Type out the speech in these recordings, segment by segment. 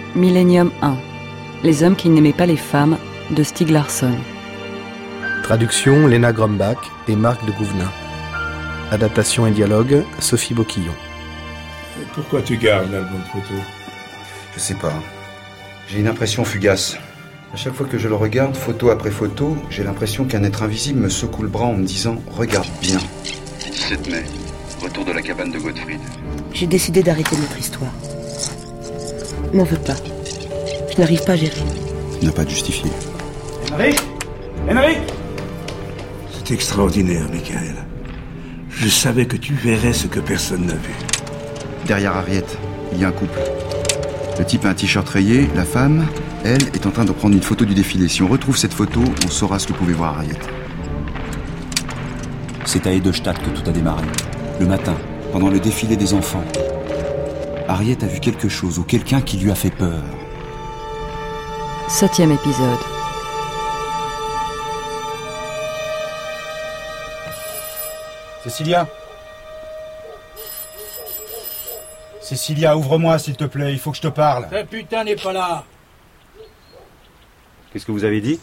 Millennium 1. Les hommes qui n'aimaient pas les femmes de Stieg Larsson. Traduction Léna Grumbach et Marc de Gouvenin. Adaptation et dialogue Sophie Boquillon. Pourquoi tu gardes l'album photo? Je sais pas. J'ai une impression fugace. À chaque fois que je le regarde, photo après photo, j'ai l'impression qu'un être invisible me secoue le bras en me disant « Regarde bien ». 17 mai, retour de la cabane de Gottfried. J'ai décidé d'arrêter notre histoire. M'en veux pas. Je n'arrive pas à gérer. Tu n'as pas de justifié. Henrik! C'est extraordinaire, Michael. Je savais que tu verrais ce que personne n'a vu. Derrière Harriet, il y a un couple. Le type a un t-shirt rayé, la femme, elle, est en train de prendre une photo du défilé. Si on retrouve cette photo, on saura ce que pouvait voir Harriet. C'est à Edelstadt que tout a démarré. Le matin, pendant le défilé des enfants. Harriet a vu quelque chose ou quelqu'un qui lui a fait peur. 7e épisode. Cécilia, ouvre-moi s'il te plaît, il faut que je te parle. Ta putain n'est pas là. Qu'est-ce que vous avez dit?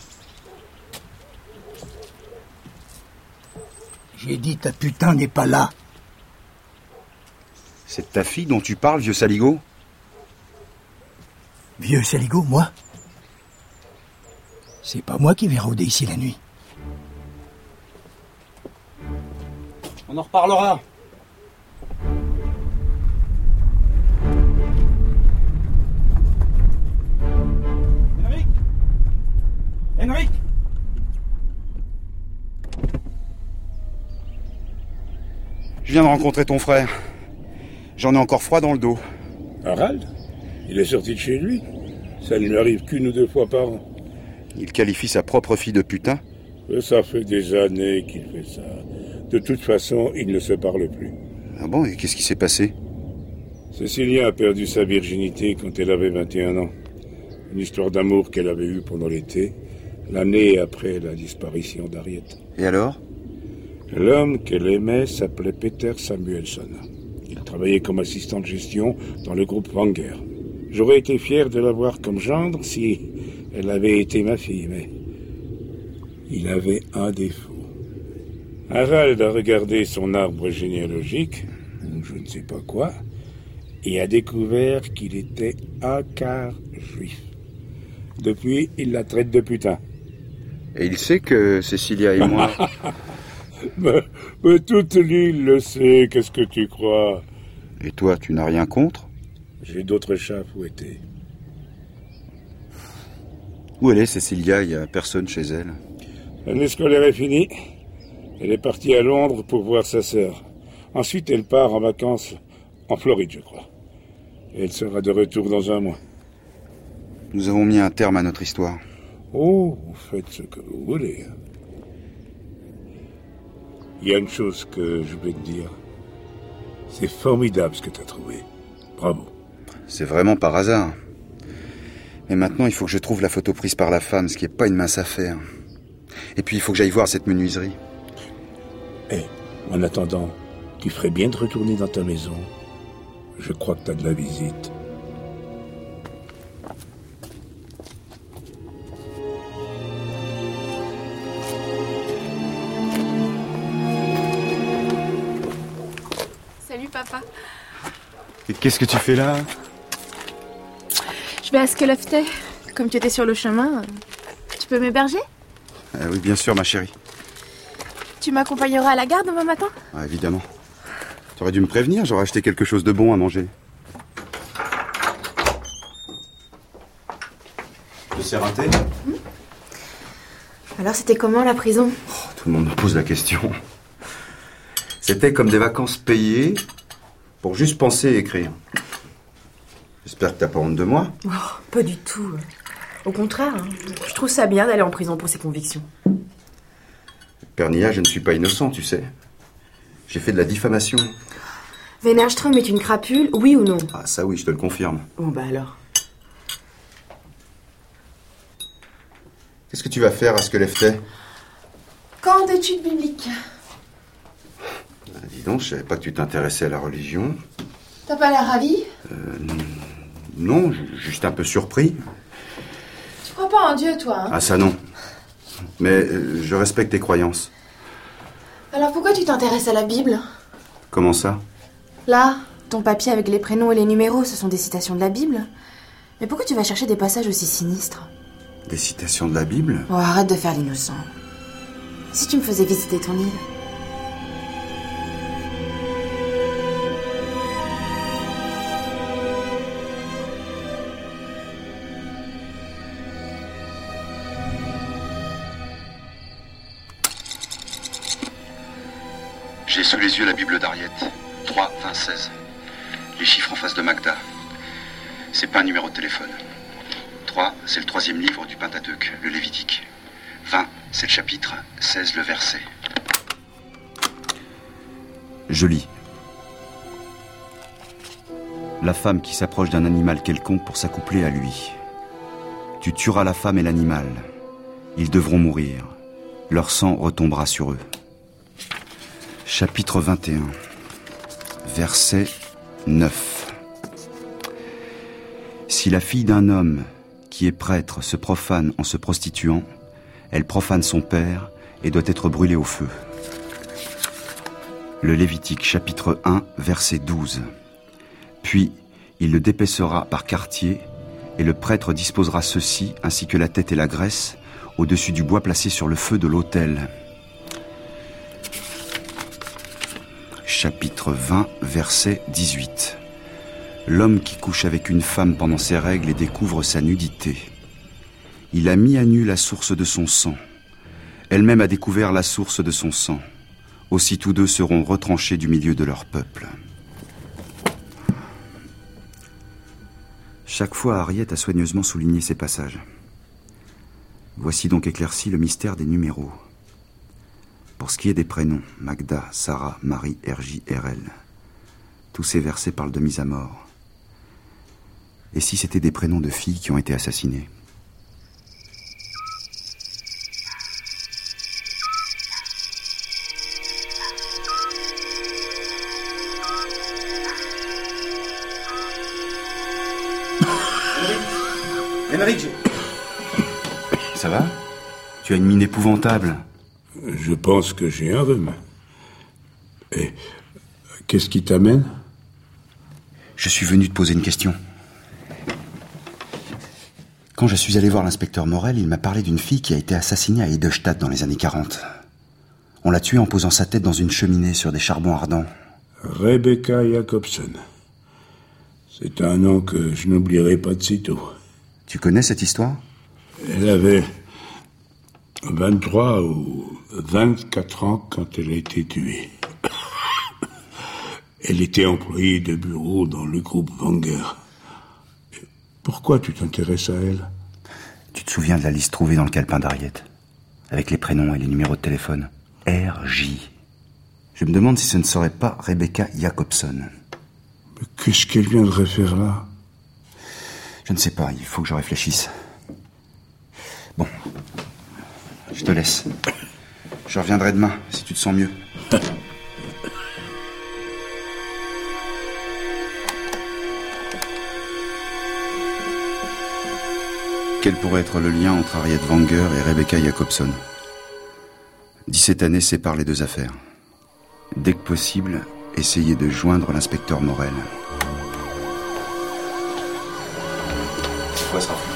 J'ai dit ta putain n'est pas là. C'est ta fille dont tu parles, vieux saligo? Vieux saligo, moi? C'est pas moi qui vais rôder ici la nuit. On en reparlera. Henrik! Je viens de rencontrer ton frère. J'en ai encore froid dans le dos. Harald? Il est sorti de chez lui. Ça ne lui arrive qu'une ou deux fois par an. Il qualifie sa propre fille de putain. Et ça fait des années qu'il fait ça. De toute façon, il ne se parle plus. Ah bon, et qu'est-ce qui s'est passé? Cécilia a perdu sa virginité quand elle avait 21 ans. Une histoire d'amour qu'elle avait eue pendant l'été, l'année après la disparition d'Harriet. Et alors? L'homme qu'elle aimait s'appelait Peter Samuelson. Il travaillait comme assistant de gestion dans le groupe Wenger. J'aurais été fier de l'avoir comme gendre si elle avait été ma fille, mais il avait un défaut. Harald a regardé son arbre généalogique, ou je ne sais pas quoi, et a découvert qu'il était un quart juif. Depuis, il la traite de putain. Et il sait que Cécilia et moi... mais toute l'île le sait, qu'est-ce que tu crois? Et toi, tu n'as rien contre? J'ai d'autres chats à fouetter. Où elle est, Cécilia? Il n'y a personne chez elle. L'année scolaire est finie. Elle est partie à Londres pour voir sa sœur. Ensuite, elle part en vacances en Floride, je crois. Et elle sera de retour dans un mois. Nous avons mis un terme à notre histoire. Oh, vous faites ce que vous voulez. Il y a une chose que je vais te dire. C'est formidable ce que tu as trouvé. Bravo. C'est vraiment par hasard. Mais maintenant, il faut que je trouve la photo prise par la femme, ce qui n'est pas une mince affaire. Et puis, il faut que j'aille voir cette menuiserie. En attendant, tu ferais bien de retourner dans ta maison. Je crois que tu as de la visite. Salut papa. Et qu'est-ce que tu fais là? Je vais à Skellefteå. Comme tu étais sur le chemin, tu peux m'héberger? Oui, bien sûr, ma chérie. Tu m'accompagneras à la gare demain matin? Ah, évidemment. Tu aurais dû me prévenir, j'aurais acheté quelque chose de bon à manger. Je te sers un thé? Alors c'était comment la prison? Tout le monde me pose la question. C'était comme des vacances payées pour juste penser et écrire. J'espère que t'as pas honte de moi. Oh, pas du tout. Au contraire, je trouve ça bien d'aller en prison pour ses convictions. Pernilla, je ne suis pas innocent, tu sais. J'ai fait de la diffamation. Wennerström est une crapule, oui ou non? Ah, ça oui, je te le confirme. Bon, bah alors. Qu'est-ce que tu vas faire à Skellefteå? Camp d'études bibliques. Dis donc, je savais pas que tu t'intéressais à la religion. T'as pas l'air ravi? Non, juste un peu surpris. Tu crois pas en Dieu, toi, hein? Ah ça non. Mais je respecte tes croyances. Alors pourquoi tu t'intéresses à la Bible? Comment ça? Là, ton papier avec les prénoms et les numéros, ce sont des citations de la Bible. Mais pourquoi tu vas chercher des passages aussi sinistres? Des citations de la Bible? Oh, arrête de faire l'innocent. Si tu me faisais visiter ton île. J'ai sous les yeux la Bible d'Ariette. 3, 20, 16. Les chiffres en face de Magda. C'est pas un numéro de téléphone. 3, c'est le 3e livre du Pentateuque, le Lévitique. 20, c'est le chapitre. 16, le verset. Je lis. La femme qui s'approche d'un animal quelconque pour s'accoupler à lui. Tu tueras la femme et l'animal. Ils devront mourir. Leur sang retombera sur eux. Chapitre 21, verset 9. Si la fille d'un homme qui est prêtre se profane en se prostituant, elle profane son père et doit être brûlée au feu. Le Lévitique, chapitre 1, verset 12. Puis, il le dépècera par quartier, et le prêtre disposera ceci, ainsi que la tête et la graisse, au-dessus du bois placé sur le feu de l'autel. Chapitre 20, verset 18. L'homme qui couche avec une femme pendant ses règles et découvre sa nudité. Il a mis à nu la source de son sang. Elle-même a découvert la source de son sang. Aussi tous deux seront retranchés du milieu de leur peuple. Chaque fois, Ariette a soigneusement souligné ces passages. Voici donc éclairci le mystère des numéros. Pour ce qui est des prénoms, Magda, Sarah, Marie, Ergie, RL. Tous ces versets parlent de mise à mort. Et si c'était des prénoms de filles qui ont été assassinées? Henrik, Ça va? Tu as une mine épouvantable. Je pense que j'ai un rhume. Et qu'est-ce qui t'amène? Je suis venu te poser une question. Quand je suis allé voir l'inspecteur Morel, il m'a parlé d'une fille qui a été assassinée à Edelstadt dans les années 40. On l'a tuée en posant sa tête dans une cheminée sur des charbons ardents. Rebecca Jacobson. C'est un nom que je n'oublierai pas de sitôt. Tu connais cette histoire? Elle avait 23 ou 24 ans quand elle a été tuée. Elle était employée de bureau dans le groupe Wenger. Pourquoi tu t'intéresses à elle? Tu te souviens de la liste trouvée dans le calepin d'Ariette, avec les prénoms et les numéros de téléphone? R.J. Je me demande si ce ne serait pas Rebecca Jacobson. Mais qu'est-ce qu'elle viendrait faire là? Je ne sais pas, il faut que je réfléchisse. Bon, je te laisse. Je reviendrai demain, si tu te sens mieux. Quel pourrait être le lien entre Ariette Wenger et Rebecca Jacobson? 17 années séparent les deux affaires. Dès que possible, essayez de joindre l'inspecteur Morel. Cette fois sera plus.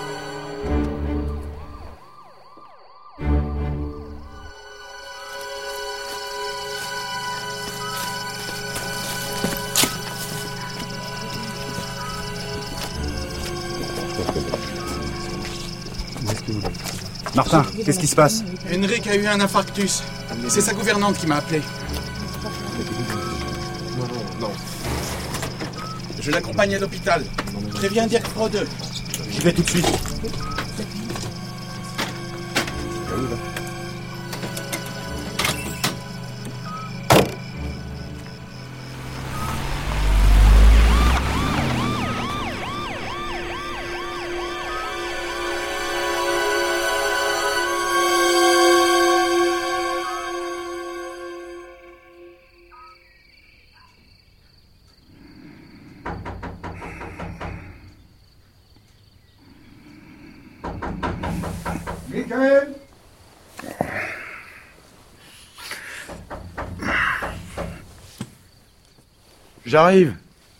Martin, qu'est-ce qui se passe? Henrik a eu un infarctus. C'est sa gouvernante qui m'a appelé. Non. Je l'accompagne à l'hôpital. Préviens Dirk Frode. J'y vais tout de suite. Michael! J'arrive.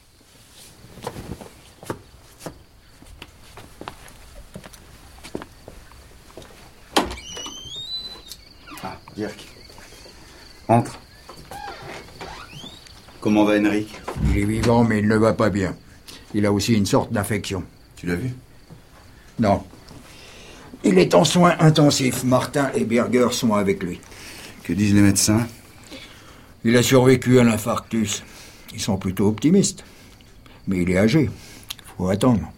Ah, Dirk. Entre. Comment va Henrik? Il est vivant, mais il ne va pas bien. Il a aussi une sorte d'infection. Tu l'as vu? Non. Il est en soins intensifs. Martin et Berger sont avec lui. Que disent les médecins? Il a survécu à l'infarctus. Ils sont plutôt optimistes. Mais il est âgé. Faut attendre.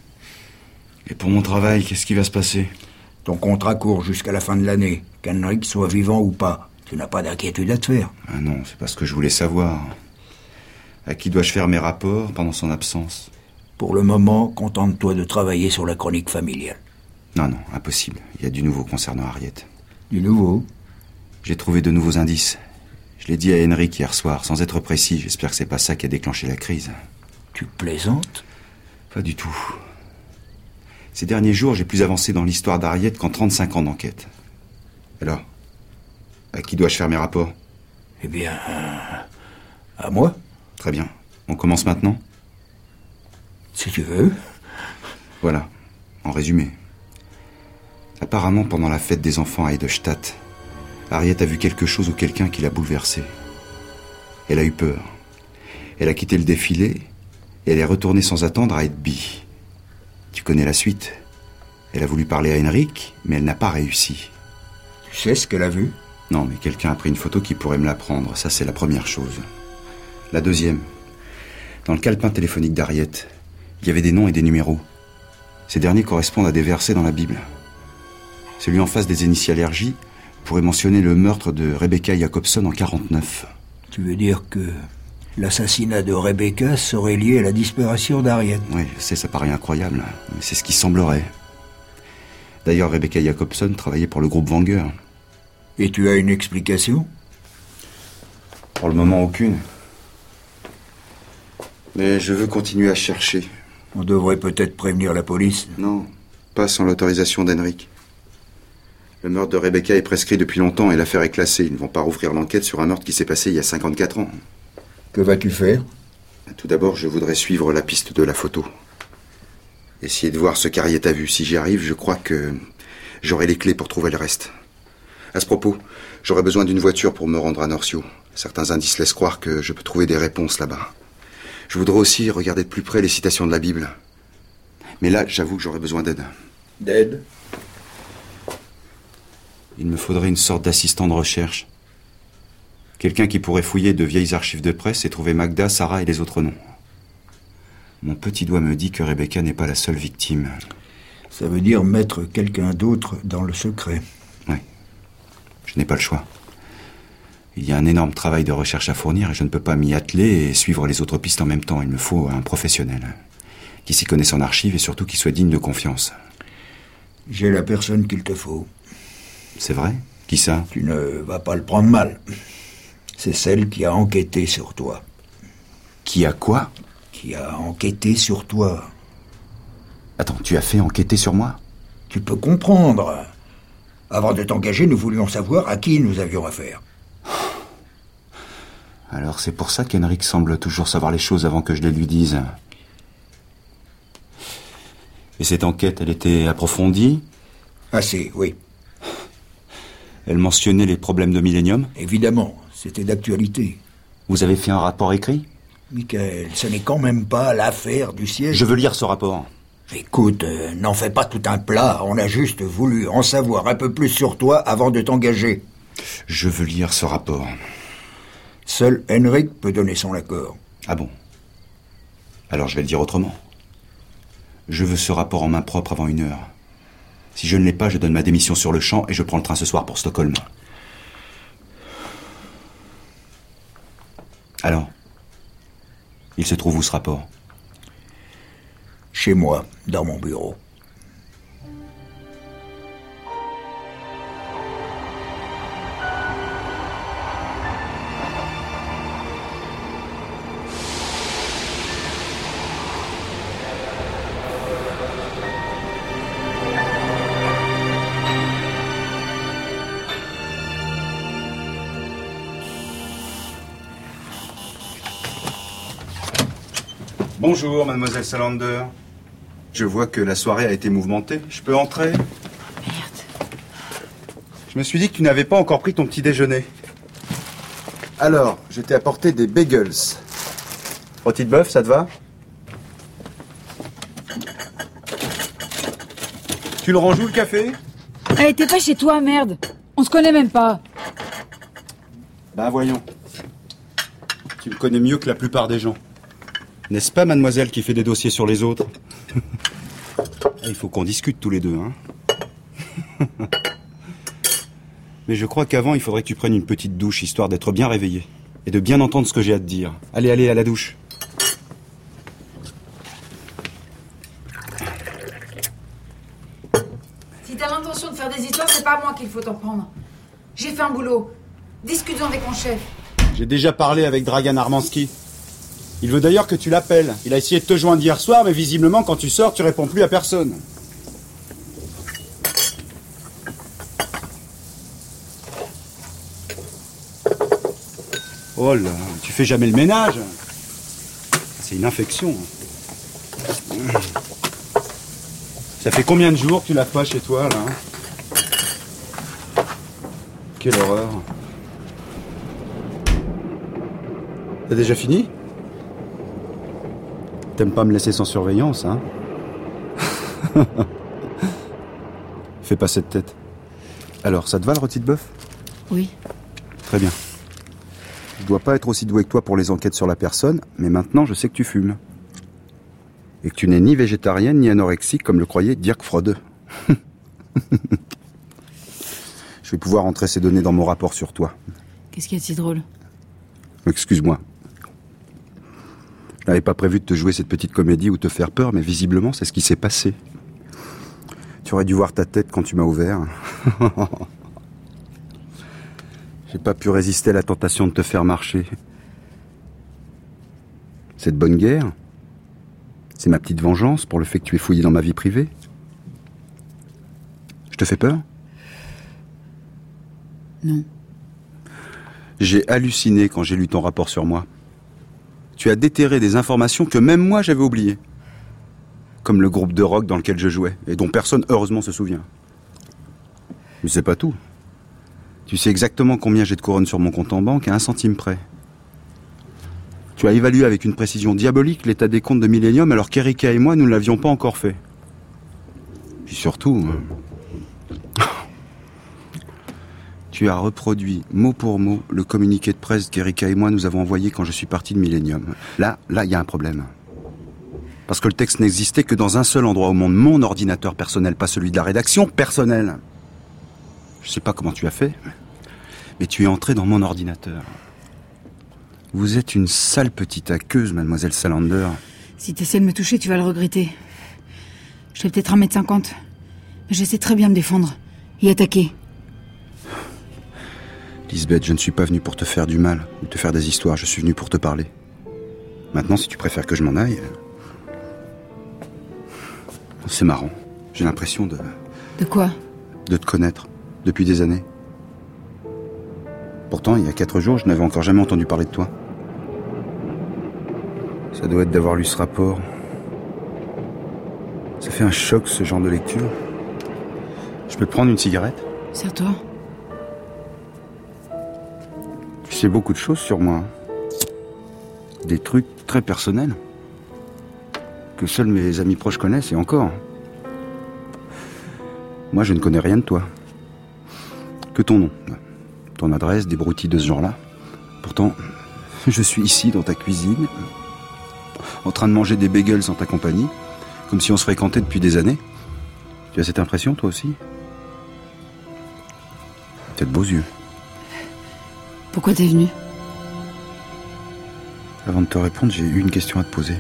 Et pour mon travail, qu'est-ce qui va se passer? Ton contrat court jusqu'à la fin de l'année. Qu'Henrik soit vivant ou pas. Tu n'as pas d'inquiétude à te faire. Ah non, c'est pas ce que je voulais savoir. À qui dois-je faire mes rapports pendant son absence? Pour le moment, contente-toi de travailler sur la chronique familiale. Non, impossible. Il y a du nouveau concernant Harriet. Du nouveau? J'ai trouvé de nouveaux indices. Je l'ai dit à Henrik hier soir, sans être précis. J'espère que c'est pas ça qui a déclenché la crise. Tu plaisantes? Pas du tout. Ces derniers jours, j'ai plus avancé dans l'histoire d'Harriet qu'en 35 ans d'enquête. Alors, à qui dois-je faire mes rapports? Eh bien, à moi. Très bien. On commence maintenant? Si tu veux. Voilà, en résumé. Apparemment, pendant la fête des enfants à Eidelstadt, Harriet a vu quelque chose ou quelqu'un qui l'a bouleversée. Elle a eu peur. Elle a quitté le défilé et elle est retournée sans attendre à Edby. Tu connais la suite. Elle a voulu parler à Henrik, mais elle n'a pas réussi. Tu sais ce qu'elle a vu? Non, mais quelqu'un a pris une photo qui pourrait me la prendre. Ça, c'est la première chose. La deuxième. Dans le calepin téléphonique d'Harriet, il y avait des noms et des numéros. Ces derniers correspondent à des versets dans la Bible. Celui en face des initiales RJ pourrait mentionner le meurtre de Rebecca Jacobson en 49. Tu veux dire que l'assassinat de Rebecca serait lié à la disparition d'Harriet? Oui, je sais, ça paraît incroyable, mais c'est ce qui semblerait. D'ailleurs, Rebecca Jacobson travaillait pour le groupe Wenger. Et tu as une explication? Pour le moment, aucune. Mais je veux continuer à chercher. On devrait peut-être prévenir la police. Non, pas sans l'autorisation d'Henrik. Le meurtre de Rebecca est prescrit depuis longtemps et l'affaire est classée. Ils ne vont pas rouvrir l'enquête sur un meurtre qui s'est passé il y a 54 ans. Que vas-tu faire? Tout d'abord, je voudrais suivre la piste de la photo. Essayer de voir ce qu'Harriet a vu. Si j'y arrive, je crois que j'aurai les clés pour trouver le reste. À ce propos, j'aurai besoin d'une voiture pour me rendre à Norcio. Certains indices laissent croire que je peux trouver des réponses là-bas. Je voudrais aussi regarder de plus près les citations de la Bible. Mais là, j'avoue que j'aurais besoin d'aide. D'aide? Il me faudrait une sorte d'assistant de recherche. Quelqu'un qui pourrait fouiller de vieilles archives de presse et trouver Magda, Sarah et les autres noms. Mon petit doigt me dit que Rebecca n'est pas la seule victime. Ça veut dire mettre quelqu'un d'autre dans le secret. Oui. Je n'ai pas le choix. Il y a un énorme travail de recherche à fournir et je ne peux pas m'y atteler et suivre les autres pistes en même temps. Il me faut un professionnel qui s'y connaisse en archives et surtout qui soit digne de confiance. J'ai la personne qu'il te faut. C'est vrai? Qui ça? Tu ne vas pas le prendre mal. C'est celle qui a enquêté sur toi. Qui a quoi? Qui a enquêté sur toi. Attends, tu as fait enquêter sur moi? Tu peux comprendre. Avant de t'engager, nous voulions savoir à qui nous avions affaire. Alors c'est pour ça qu'Henrik semble toujours savoir les choses avant que je les lui dise. Et cette enquête, elle était approfondie? Assez, oui. Elle mentionnait les problèmes de Millennium? Évidemment, c'était d'actualité. Vous avez fait un rapport écrit? Michael, ce n'est quand même pas l'affaire du siège. Je veux lire ce rapport. Écoute, n'en fais pas tout un plat. On a juste voulu en savoir un peu plus sur toi avant de t'engager. Je veux lire ce rapport. Seul Henrik peut donner son accord. Ah bon? Alors je vais le dire autrement. Je veux ce rapport en main propre avant 1 heure. Si je ne l'ai pas, je donne ma démission sur le champ et je prends le train ce soir pour Stockholm. Alors, il se trouve où ce rapport? Chez moi, dans mon bureau. Bonjour, mademoiselle Salander. Je vois que la soirée a été mouvementée. Je peux entrer? Merde. Je me suis dit que tu n'avais pas encore pris ton petit déjeuner. Alors, je t'ai apporté des bagels. Rôti de bœuf, ça te va? Tu le ranges où, le café? Elle était pas chez toi, merde. On se connaît même pas. Ben voyons. Tu me connais mieux que la plupart des gens. N'est-ce pas, mademoiselle, qui fait des dossiers sur les autres? Il faut qu'on discute tous les deux, hein. Mais je crois qu'avant, il faudrait que tu prennes une petite douche, histoire d'être bien réveillé. Et de bien entendre ce que j'ai à te dire. Allez, allez, à la douche. Si t'as l'intention de faire des histoires, c'est pas à moi qu'il faut t'en prendre. J'ai fait un boulot. Discutons avec mon chef. J'ai déjà parlé avec Dragan Armansky. Il veut d'ailleurs que tu l'appelles. Il a essayé de te joindre hier soir, mais visiblement, quand tu sors, tu réponds plus à personne. Oh là, tu fais jamais le ménage. C'est une infection. Ça fait combien de jours que tu laves pas chez toi, là? Quelle horreur. T'as déjà fini? T'aimes pas me laisser sans surveillance, hein? Fais pas cette tête. Alors, ça te va le rôti de bœuf? Oui. Très bien. Je dois pas être aussi doué que toi pour les enquêtes sur la personne, mais maintenant je sais que tu fumes. Et que tu n'es ni végétarienne ni anorexique comme le croyait Dirk Frode. Je vais pouvoir entrer ces données dans mon rapport sur toi. Qu'est-ce qu'il y a de si drôle? Excuse-moi. Je n'avais pas prévu de te jouer cette petite comédie ou te faire peur, mais visiblement c'est ce qui s'est passé. Tu aurais dû voir ta tête quand tu m'as ouvert. J'ai pas pu résister à la tentation de te faire marcher. Cette bonne guerre, c'est ma petite vengeance pour le fait que tu aies fouillé dans ma vie privée. Je te fais peur? Non. J'ai halluciné quand j'ai lu ton rapport sur moi. Tu as déterré des informations que même moi j'avais oubliées. Comme le groupe de rock dans lequel je jouais, et dont personne heureusement se souvient. Mais c'est pas tout. Tu sais exactement combien j'ai de couronnes sur mon compte en banque à 1 centime près. Tu as évalué avec une précision diabolique l'état des comptes de Millennium alors qu'Erika et moi, nous ne l'avions pas encore fait. Puis surtout, tu as reproduit mot pour mot le communiqué de presse qu'Erika et moi nous avons envoyé quand je suis parti de Millennium. Là, il y a un problème. Parce que le texte n'existait que dans un seul endroit au monde, mon ordinateur personnel, pas celui de la rédaction, personnel. Je sais pas comment tu as fait, mais tu es entré dans mon ordinateur. Vous êtes une sale petite aqueuse, mademoiselle Salander. Si t'essaies de me toucher, tu vas le regretter. Je fais peut-être 1m50, mais je sais très bien me défendre et attaquer. Lisbeth, je ne suis pas venu pour te faire du mal ou te faire des histoires, je suis venu pour te parler. Maintenant, si tu préfères que je m'en aille... C'est marrant. J'ai l'impression de... De quoi? De te connaître. Depuis des années. Pourtant, il y a 4 jours, je n'avais encore jamais entendu parler de toi. Ça doit être d'avoir lu ce rapport. Ça fait un choc, ce genre de lecture. Je peux te prendre une cigarette? Serre-toi. Tu sais beaucoup de choses sur moi. Des trucs très personnels. Que seuls mes amis proches connaissent, et encore. Moi, je ne connais rien de toi. Que ton nom, ton adresse, des broutilles de ce genre-là. Pourtant, je suis ici, dans ta cuisine, en train de manger des bagels en ta compagnie, comme si on se fréquentait depuis des années. Tu as cette impression, toi aussi? Tu as de beaux yeux. Pourquoi t'es venu? Avant de te répondre, j'ai eu une question à te poser.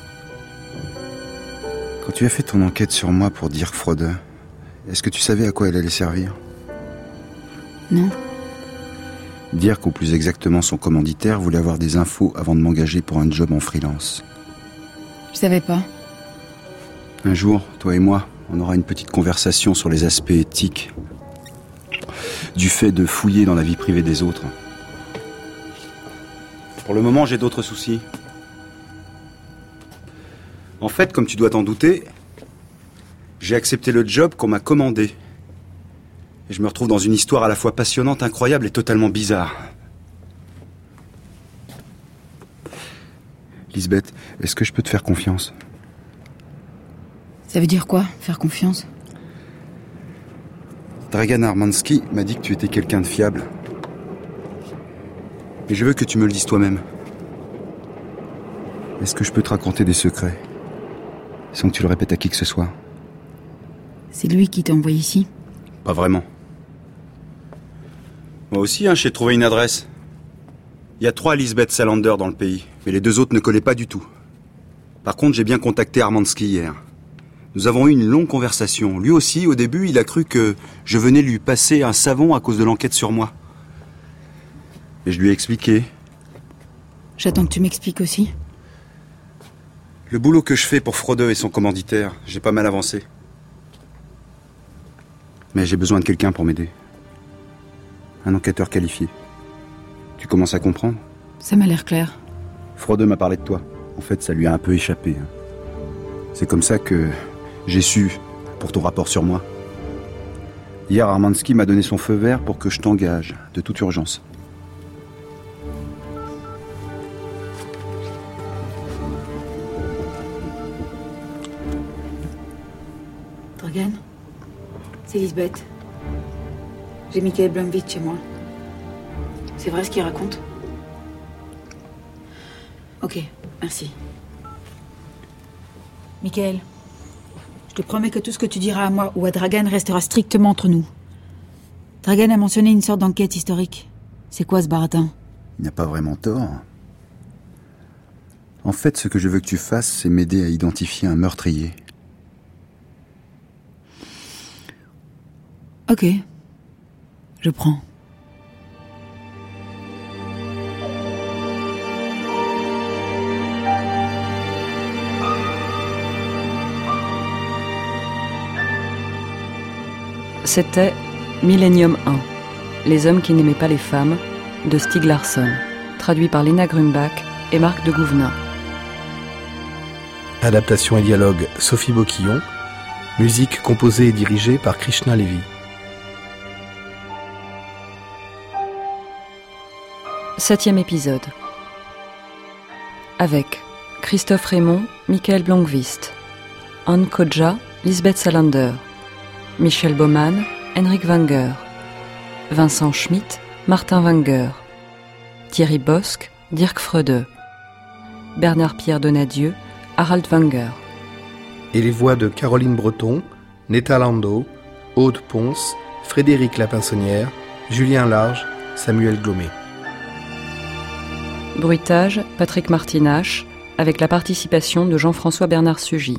Quand tu as fait ton enquête sur moi pour Dirk Frode, est-ce que tu savais à quoi elle allait servir? Non. Dirk, ou plus exactement son commanditaire, voulait avoir des infos avant de m'engager pour un job en freelance. Je savais pas. Un jour, toi et moi, on aura une petite conversation sur les aspects éthiques du fait de fouiller dans la vie privée des autres. Pour le moment, j'ai d'autres soucis. En fait, comme tu dois t'en douter, j'ai accepté le job qu'on m'a commandé. Et je me retrouve dans une histoire à la fois passionnante, incroyable et totalement bizarre. Lisbeth, est-ce que je peux te faire confiance? Ça veut dire quoi, faire confiance? Dragan Armansky m'a dit que tu étais quelqu'un de fiable. Et je veux que tu me le dises toi-même. Est-ce que je peux te raconter des secrets sans que tu le répètes à qui que ce soit? C'est lui qui t'a envoyé ici? Pas vraiment. Moi aussi, j'ai trouvé une adresse. Il y a 3 Lisbeth Salander dans le pays, mais les 2 autres ne collaient pas du tout. Par contre, j'ai bien contacté Armansky hier. Nous avons eu une longue conversation. Lui aussi, au début, il a cru que je venais lui passer un savon à cause de l'enquête sur moi. Et je lui ai expliqué. J'attends que tu m'expliques aussi. Le boulot que je fais pour Frodeux et son commanditaire, j'ai pas mal avancé. Mais j'ai besoin de quelqu'un pour m'aider. Un enquêteur qualifié. Tu commences à comprendre? Ça m'a l'air clair. Frodeux m'a parlé de toi. En fait, ça lui a un peu échappé. C'est comme ça que j'ai su pour ton rapport sur moi. Hier, Armansky m'a donné son feu vert pour que je t'engage, de toute urgence. Dragan, c'est Lisbeth. J'ai Michael Blomqvist chez moi. C'est vrai ce qu'il raconte? Ok, merci. Michael, je te promets que tout ce que tu diras à moi ou à Dragan restera strictement entre nous. Dragan a mentionné une sorte d'enquête historique. C'est quoi ce baratin? Il n'a pas vraiment tort. En fait, ce que je veux que tu fasses, c'est m'aider à identifier un meurtrier. Ok, je prends. C'était Millennium 1, Les hommes qui n'aimaient pas les femmes, de Stieg Larsson, traduit par Léna Grumbach et Marc de Gouvenin. Adaptation et dialogue Sophie Boquillon. Musique composée et dirigée par Krishna Levy. Septième épisode. Avec Christophe Raymond, Michael Blomqvist, Anne Kodja, Lisbeth Salander, Michel Baumann, Henrik Wenger, Vincent Schmitt, Martin Wenger, Thierry Bosc, Dirk Frodeux, Bernard-Pierre Donadieu, Harald Wenger. Et les voix de Caroline Breton, Netta Landau, Aude Ponce, Frédéric Lapinsonnière, Julien Large, Samuel Glomet. Bruitage, Patrick Martinache, avec la participation de Jean-François Bernard Sugy.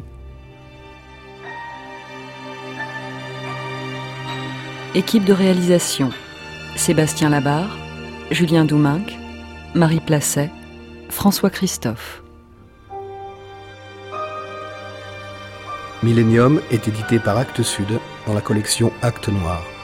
Équipe de réalisation, Sébastien Labarre, Julien Douminc, Marie Placet, François Christophe. Millennium est édité par Actes Sud dans la collection Actes Noirs.